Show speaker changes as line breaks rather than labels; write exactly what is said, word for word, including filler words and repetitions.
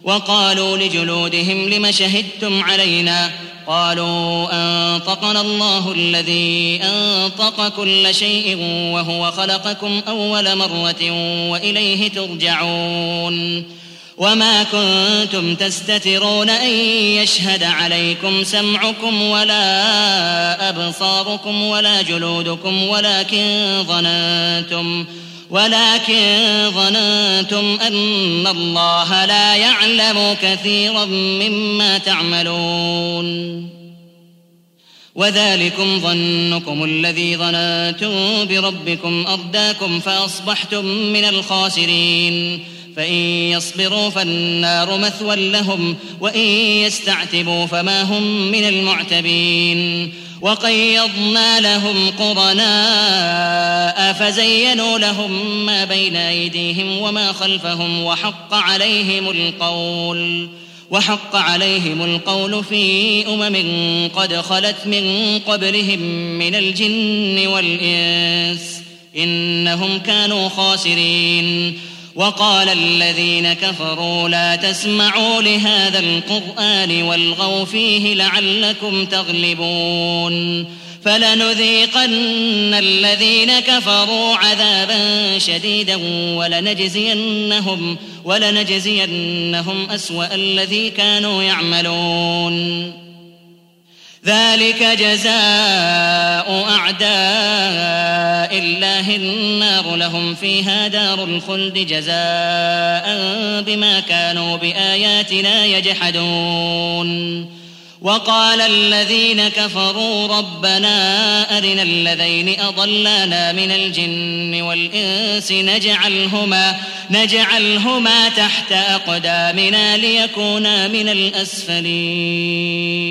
وقالوا لجلودهم لم شهدتم علينا قالوا أنطقنا الله الذي أنطق كل شيء وهو خلقكم أول مرة وإليه ترجعون وما كنتم تستترون أن يشهد عليكم سمعكم ولا أبصاركم ولا جلودكم ولكن ظننتم ولكن ظننتم أن الله لا يعلم كثيرا مما تعملون وذلكم ظنكم الذي ظننتم بربكم أرداكم فأصبحتم من الخاسرين فإن يصبروا فالنار مثوى لهم وإن يستعتبوا فما هم من المعتبين وقيضنا لهم قرناء فزينوا لهم ما بين أيديهم وما خلفهم وحق عليهم القول وحق عليهم القول في أمم قد خلت من قبلهم من الجن والإنس إنهم كانوا خاسرين وقال الذين كفروا لا تسمعوا لهذا القرآن والغوا فيه لعلكم تغلبون فلنذيقن الذين كفروا عذابا شديدا ولنجزينهم, ولنجزينهم أسوأ الذي كانوا يعملون ذلك جزاء أعداء الله النار لهم فيها دار الخلد جزاء بما كانوا بآياتنا يجحدون وقال الذين كفروا ربنا أرنا الذين أضلانا من الجن والإنس نجعلهما, نجعلهما تحت أقدامنا ليكونا من الأسفلين